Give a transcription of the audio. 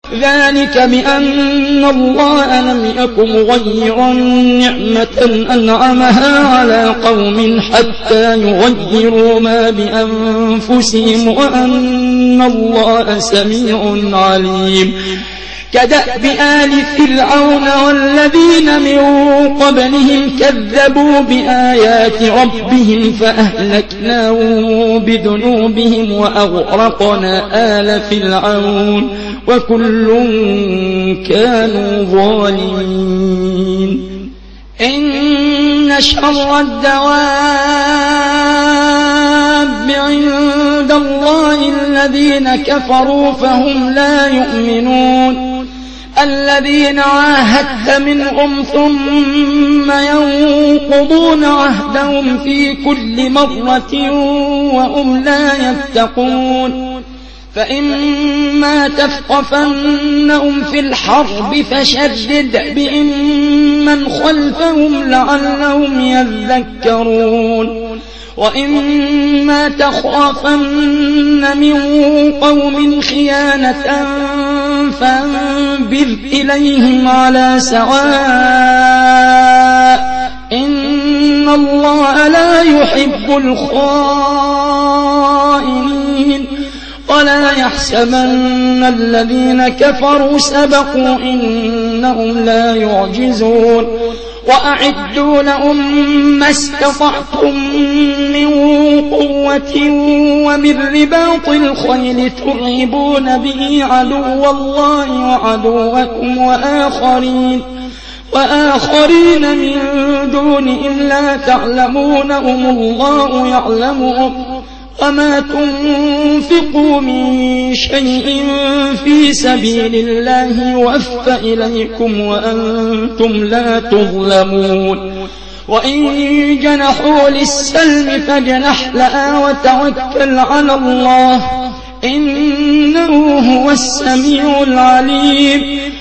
ذلك بأن الله لم يك مغيرا نعمة أنعمها على قوم حتى يغيروا ما بأنفسهم وأن الله سميع عليم. كدأب آل فرعون والذين من قبلهم كذبوا بآيات ربهم فأهلكناهم بذنوبهم وأغرقنا آل فرعون وكل كانوا ظالمين. إن شر الدواب عند الله الذين كفروا فهم لا يؤمنون. الذين عاهدت منهم ثم ينقضون عهدهم في كل مرة وهم لا يتقون. فإما تثقفنهم في الحرب فشدد بهم من خلفهم لعلهم يذكرون. وإما تخافن من قوم خيانة فانبذ إليهم على سواء إن الله لا يحب الخائنين. ولا يحسبن الذين كفروا سبقوا إنهم لا يعجزون. وأعدوا لهم ما استطعتم من قوة ومن رباط الخيل ترهبون به عدو الله وعدوكم وآخرين من دونهم لا تعلمونهم الله يعلمهم. وما تنفقوا من شيء في سبيل الله يوفى إليكم وأنتم لا تظلمون. وإن جنحوا للسلم فاجنح لها وتوكل على الله إنه هو السميع العليم.